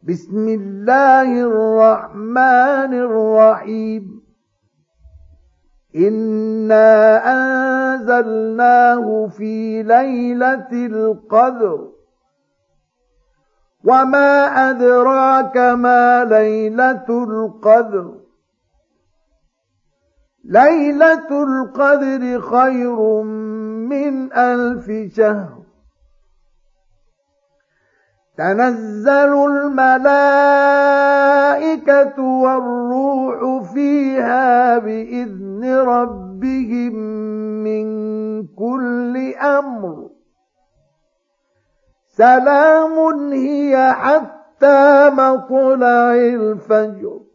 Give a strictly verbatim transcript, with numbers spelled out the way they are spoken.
بسم الله الرحمن الرحيم إنا أنزلناه في ليلة القدر وما أدراك ما ليلة القدر ليلة القدر خير من ألف شهر تنزل الملائكة والروح فيها بإذن ربهم من كل أمر سلام هي حتى مطلع الفجر